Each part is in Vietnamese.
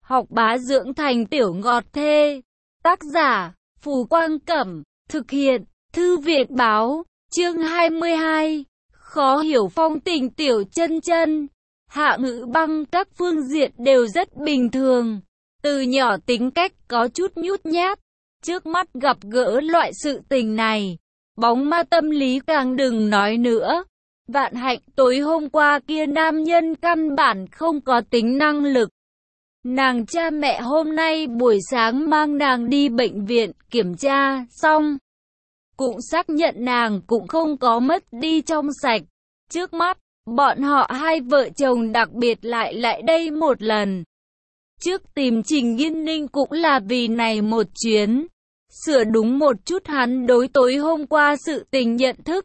học bá dưỡng thành tiểu ngọt thê. Tác giả, Phù Quang Cẩm, thực hiện, Thư viện Báo, chương 22. Khó hiểu phong tình tiểu chân chân. Hạ Ngữ Băng các phương diện đều rất bình thường. Từ nhỏ tính cách có chút nhút nhát. Trước mắt gặp gỡ loại sự tình này, bóng ma tâm lý càng đừng nói nữa. Vạn hạnh tối hôm qua kia nam nhân căn bản không có tính năng lực. Nàng cha mẹ hôm nay buổi sáng mang nàng đi bệnh viện kiểm tra xong, cũng xác nhận nàng cũng không có mất đi trong sạch. Trước mắt, bọn họ hai vợ chồng đặc biệt lại đây một lần. Trước tìm Trình Nghiên Ninh cũng là vì này một chuyến, sửa đúng một chút hắn đối tối hôm qua sự tình nhận thức.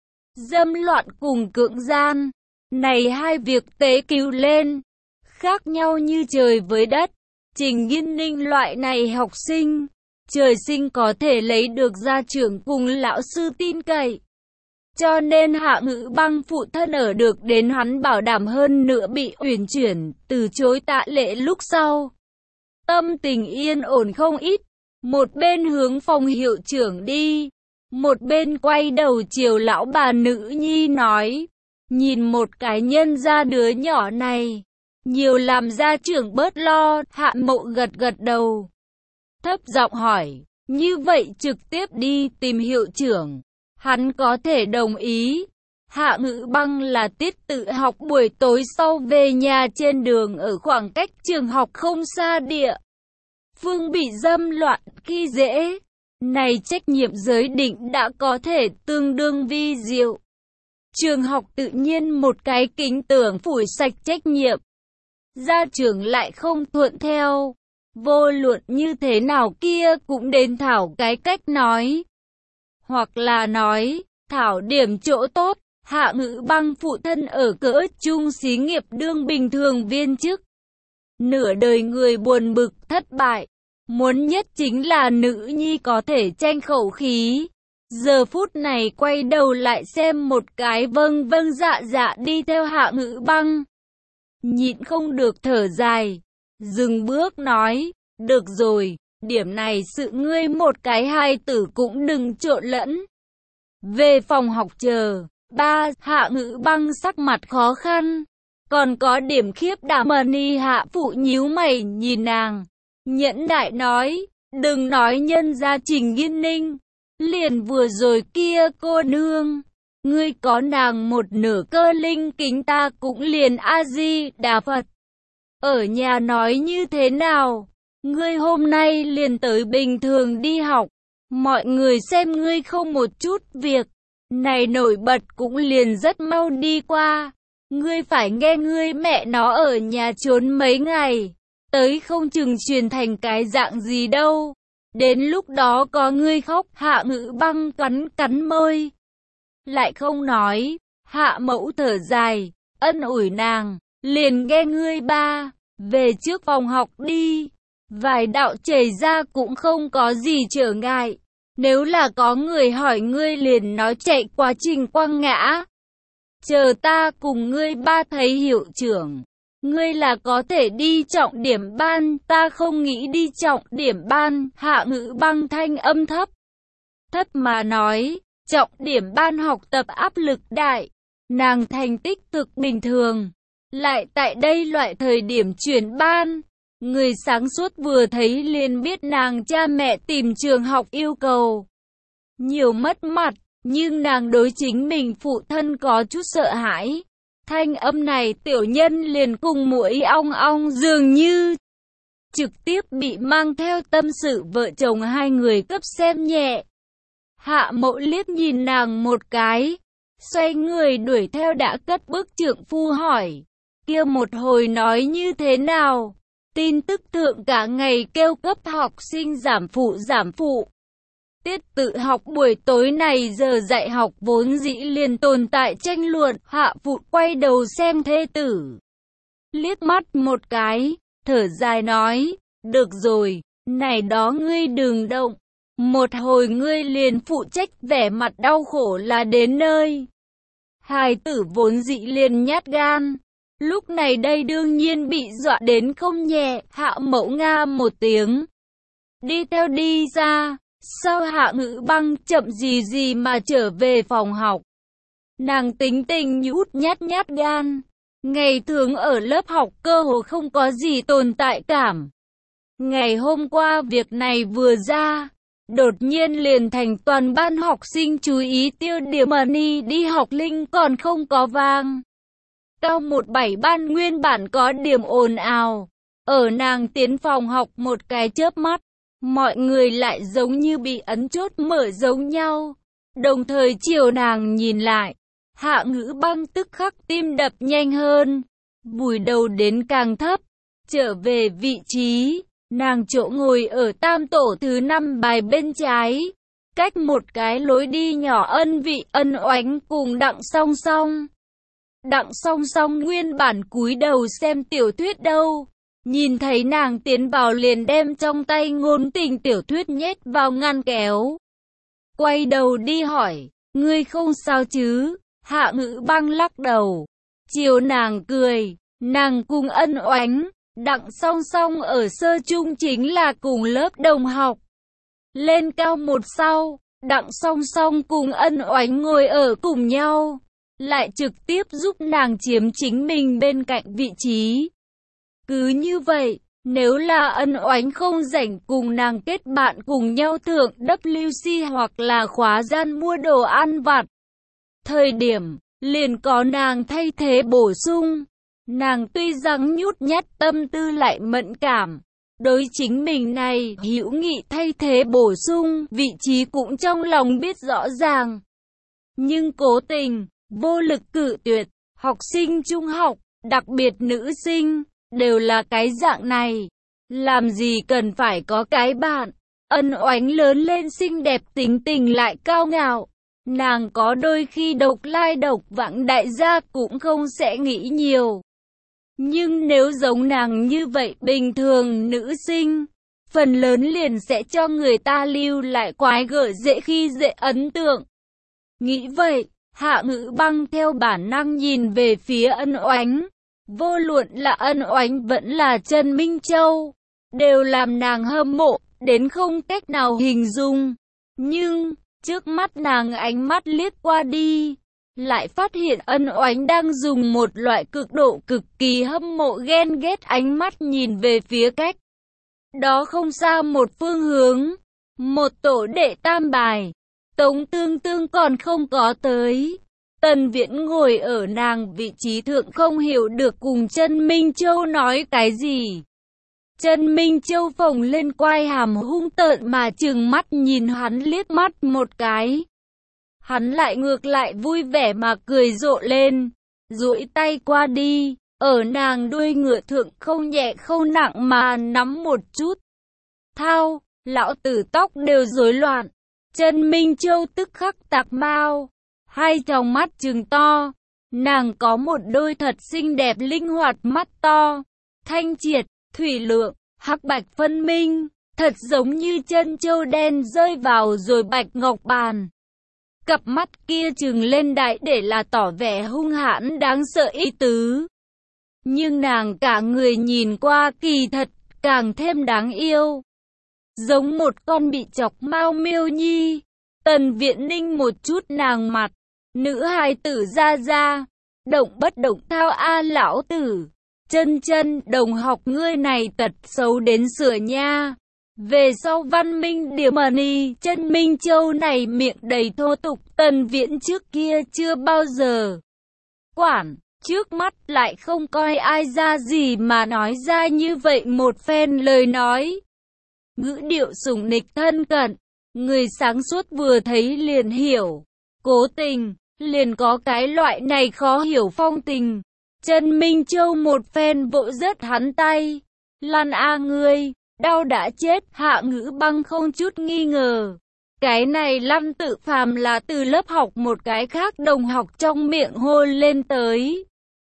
Dâm loạn cùng cưỡng gian, này hai việc tế cứu lên, khác nhau như trời với đất. Trình Nghiên Ninh loại này học sinh, trời sinh có thể lấy được gia trưởng cùng lão sư tin cậy. Cho nên Hạ Ngữ Băng phụ thân ở được đến hắn bảo đảm hơn nữa bị uyển chuyển, từ chối tạ lễ lúc sau. Tâm tình yên ổn không ít, một bên hướng phòng hiệu trưởng đi, một bên quay đầu chiều lão bà nữ nhi nói, nhìn một cái nhân ra đứa nhỏ này, nhiều làm gia trưởng bớt lo. Hạ Mậu gật gật đầu, thấp giọng hỏi, như vậy trực tiếp đi tìm hiệu trưởng, hắn có thể đồng ý. Hạ Ngữ Băng là tiết tự học buổi tối sau về nhà trên đường ở khoảng cách trường học không xa địa phương bị dâm loạn khi dễ. Này trách nhiệm giới định đã có thể tương đương vi diệu. Trường học tự nhiên một cái kính tưởng phủi sạch trách nhiệm. Gia trưởng lại không thuận theo. Vô luận như thế nào kia cũng đến thảo cái cách nói. Hoặc là nói, thảo điểm chỗ tốt. Hạ Ngữ Băng phụ thân ở cỡ trung xí nghiệp đương bình thường viên chức. Nửa đời người buồn bực thất bại. Muốn nhất chính là nữ nhi có thể tranh khẩu khí. Giờ phút này quay đầu lại xem một cái vâng vâng dạ dạ đi theo Hạ Ngữ Băng. Nhịn không được thở dài. Dừng bước nói, được rồi, điểm này sự ngươi một cái hài tử cũng đừng trộn lẫn. Về phòng học chờ. Hạ Ngữ Băng sắc mặt khó khăn. Còn có điểm khiếp đảm ni hạ phụ nhíu mày nhìn nàng. Nhẫn đại nói, đừng nói nhân gia Trình Nghiên Ninh, liền vừa rồi kia cô nương, ngươi có nàng một nửa cơ linh kính ta cũng liền A-di-đà Phật. Ở nhà nói như thế nào, ngươi hôm nay liền tới bình thường đi học, mọi người xem ngươi không một chút việc, này nổi bật cũng liền rất mau đi qua, ngươi phải nghe ngươi mẹ nó ở nhà trốn mấy ngày. Tới không chừng truyền thành cái dạng gì đâu. Đến lúc đó có ngươi khóc. Hạ Ngữ Băng cắn môi, lại không nói. Hạ Mẫu thở dài, ân ủi nàng, liền nghe ngươi ba, về trước phòng học đi. Vài đạo chảy ra cũng không có gì trở ngại. Nếu là có người hỏi ngươi liền nói chạy quá trình quăng ngã. Chờ ta cùng ngươi ba thấy hiệu trưởng. Ngươi là có thể đi trọng điểm ban, ta không nghĩ đi trọng điểm ban. Hạ Ngữ Băng thanh âm thấp mà nói, trọng điểm ban học tập áp lực đại, nàng thành tích thực bình thường, lại tại đây loại thời điểm chuyển ban, người sáng suốt vừa thấy liền biết nàng cha mẹ tìm trường học yêu cầu nhiều mất mặt, nhưng nàng đối chính mình phụ thân có chút sợ hãi. Thanh âm này tiểu nhân liền cùng muỗi ong ong dường như trực tiếp bị mang theo tâm sự vợ chồng hai người cấp xem nhẹ. Hạ Mậu liếc nhìn nàng một cái, xoay người đuổi theo đã cất bước trượng phu hỏi, kia một hồi nói như thế nào? Tin tức thượng cả ngày kêu cấp học sinh giảm phụ. Tiết tự học buổi tối này giờ dạy học vốn dĩ liền tồn tại tranh luận. Hạ phụ quay đầu xem thê tử, liếc mắt một cái, thở dài nói, được rồi, này đó ngươi đừng động, một hồi ngươi liền phụ trách. Vẻ mặt đau khổ là đến nơi. Hài tử vốn dĩ liền nhát gan, Lúc này đây đương nhiên bị dọa đến không nhẹ, Hạ Mẫu nga một tiếng. Đi theo đi ra, sao Hạ Ngữ Băng chậm gì mà trở về phòng học. Nàng tính tình nhút nhát gan. Ngày thường ở lớp học cơ hồ không có gì tồn tại cảm. Ngày hôm qua việc này vừa ra, đột nhiên liền thành toàn ban học sinh chú ý tiêu điểm. Money đi học Linh còn không có vang. Cao 17 ban nguyên bản có điểm ồn ào. Ở nàng tiến phòng học một cái chớp mắt, mọi người lại giống như bị ấn chốt mở giống nhau. Đồng thời chiều nàng nhìn lại, Hạ Ngữ Băng tức khắc tim đập nhanh hơn, vùi đầu đến càng thấp, trở về vị trí. Nàng chỗ ngồi ở tam tổ thứ 5 bài bên trái, cách một cái lối đi nhỏ. Ân Vị, Ân Oánh cùng Đặng Song Song. Đặng Song Song nguyên bản cúi đầu xem tiểu thuyết đâu, nhìn thấy nàng tiến vào liền đem trong tay ngôn tình tiểu thuyết nhét vào ngăn kéo. Quay đầu đi hỏi, ngươi không sao chứ? Hạ Ngữ Băng lắc đầu, chiều nàng cười. Nàng cùng Ân Oánh, Đặng Song Song ở sơ trung chính là cùng lớp đồng học. Lên cao 1 sau, Đặng Song Song cùng Ân Oánh ngồi ở cùng nhau, lại trực tiếp giúp nàng chiếm chính mình bên cạnh vị trí. Cứ như vậy, nếu là Ân Oánh không rảnh cùng nàng kết bạn cùng nhau thượng WC hoặc là khóa gian mua đồ ăn vặt, thời điểm liền có nàng thay thế bổ sung. Nàng tuy rằng nhút nhát tâm tư lại mẫn cảm, đối chính mình này hữu nghị thay thế bổ sung vị trí cũng trong lòng biết rõ ràng. Nhưng cố tình, vô lực cự tuyệt. Học sinh trung học, đặc biệt nữ sinh, đều là cái dạng này. Làm gì cần phải có cái bạn. Ân Oánh lớn lên xinh đẹp, tính tình lại cao ngạo. Nàng có đôi khi độc lai độc vãng, đại gia cũng không sẽ nghĩ nhiều. Nhưng nếu giống nàng như vậy, bình thường nữ sinh, phần lớn liền sẽ cho người ta lưu lại quái gở dễ khi dễ ấn tượng. Nghĩ vậy, Hạ Ngữ Băng theo bản năng nhìn về phía Ân Oánh. Vô luận là Ân Oánh vẫn là Trần Minh Châu, đều làm nàng hâm mộ, đến không cách nào hình dung. Nhưng, trước mắt nàng ánh mắt liếc qua đi, lại phát hiện Ân Oánh đang dùng một loại cực độ cực kỳ hâm mộ ghen ghét ánh mắt nhìn về phía cách đó không xa một phương hướng. Một tổ đệ tam bài, Tống Tương Tương còn không có tới. Tần Viễn ngồi ở nàng vị trí thượng không hiểu được cùng Trần Minh Châu nói cái gì. Trần Minh Châu phồng lên quai hàm hung tợn mà trừng mắt nhìn hắn liếc mắt một cái. Hắn lại ngược lại vui vẻ mà cười rộ lên, duỗi tay qua đi, ở nàng đuôi ngựa thượng không nhẹ không nặng mà nắm một chút. Thao, lão tử tóc đều rối loạn. Trần Minh Châu tức khắc tạc mau, hai tròng mắt trừng to. Nàng có một đôi thật xinh đẹp linh hoạt mắt to, thanh triệt, thủy lượng, hắc bạch phân minh, thật giống như chân châu đen rơi vào rồi bạch ngọc bàn. Cặp mắt kia trừng lên đại để là tỏ vẻ hung hãn đáng sợ ý tứ. Nhưng nàng cả người nhìn qua kỳ thật càng thêm đáng yêu, giống một con bị chọc mao miêu nhi. Tần Viễn ninh một chút nàng mặt, nữ hài tử ra, động bất động thao a lão tử. Chân đồng học ngươi này tật xấu đến sửa nha. Về sau văn minh điểm money, Trần Minh Châu này miệng đầy thô tục. Tần Viễn trước kia chưa bao giờ quản, trước mắt lại không coi ai ra gì mà nói ra như vậy một phen lời nói. Ngữ điệu sủng nịch thân cận, người sáng suốt vừa thấy liền hiểu. Cố tình, liền có cái loại này khó hiểu phong tình. Trần Minh Châu một phen vỗ rớt hắn tay. Lan a ngươi, đau đã chết. Hạ Ngữ Băng không chút nghi ngờ. Cái này Lăng Tự Phàm là từ lớp học một cái khác đồng học trong miệng hôn lên tới.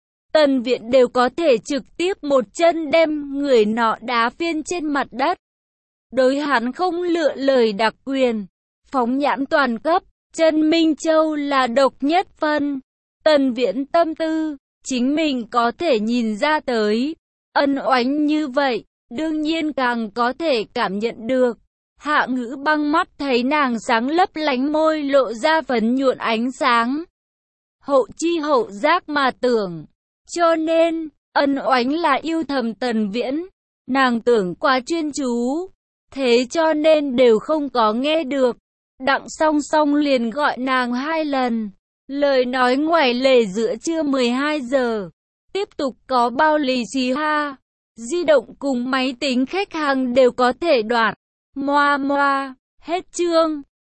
Tần Viễn đều có thể trực tiếp một chân đem người nọ đá phiên trên mặt đất. Đối hắn không lựa lời đặc quyền, phóng nhãn toàn cấp, Trần Minh Châu là độc nhất phân. Tần Viễn tâm tư, chính mình có thể nhìn ra tới. Ân oánh như vậy, đương nhiên càng có thể cảm nhận được. Hạ Ngữ Băng mắt thấy nàng sáng lấp lánh môi lộ ra phấn nhuận ánh sáng. Hậu chi hậu giác mà tưởng. Cho nên, ân oánh là yêu thầm Tần Viễn. Nàng tưởng quá chuyên chú. Thế cho nên đều không có nghe được. Đặng Song Song liền gọi nàng 2 lần. Lời nói ngoài lề giữa trưa 12 giờ. Tiếp tục có bao lì xì ha. Di động cùng máy tính khách hàng đều có thể đoạt. Moa moa. Hết chương.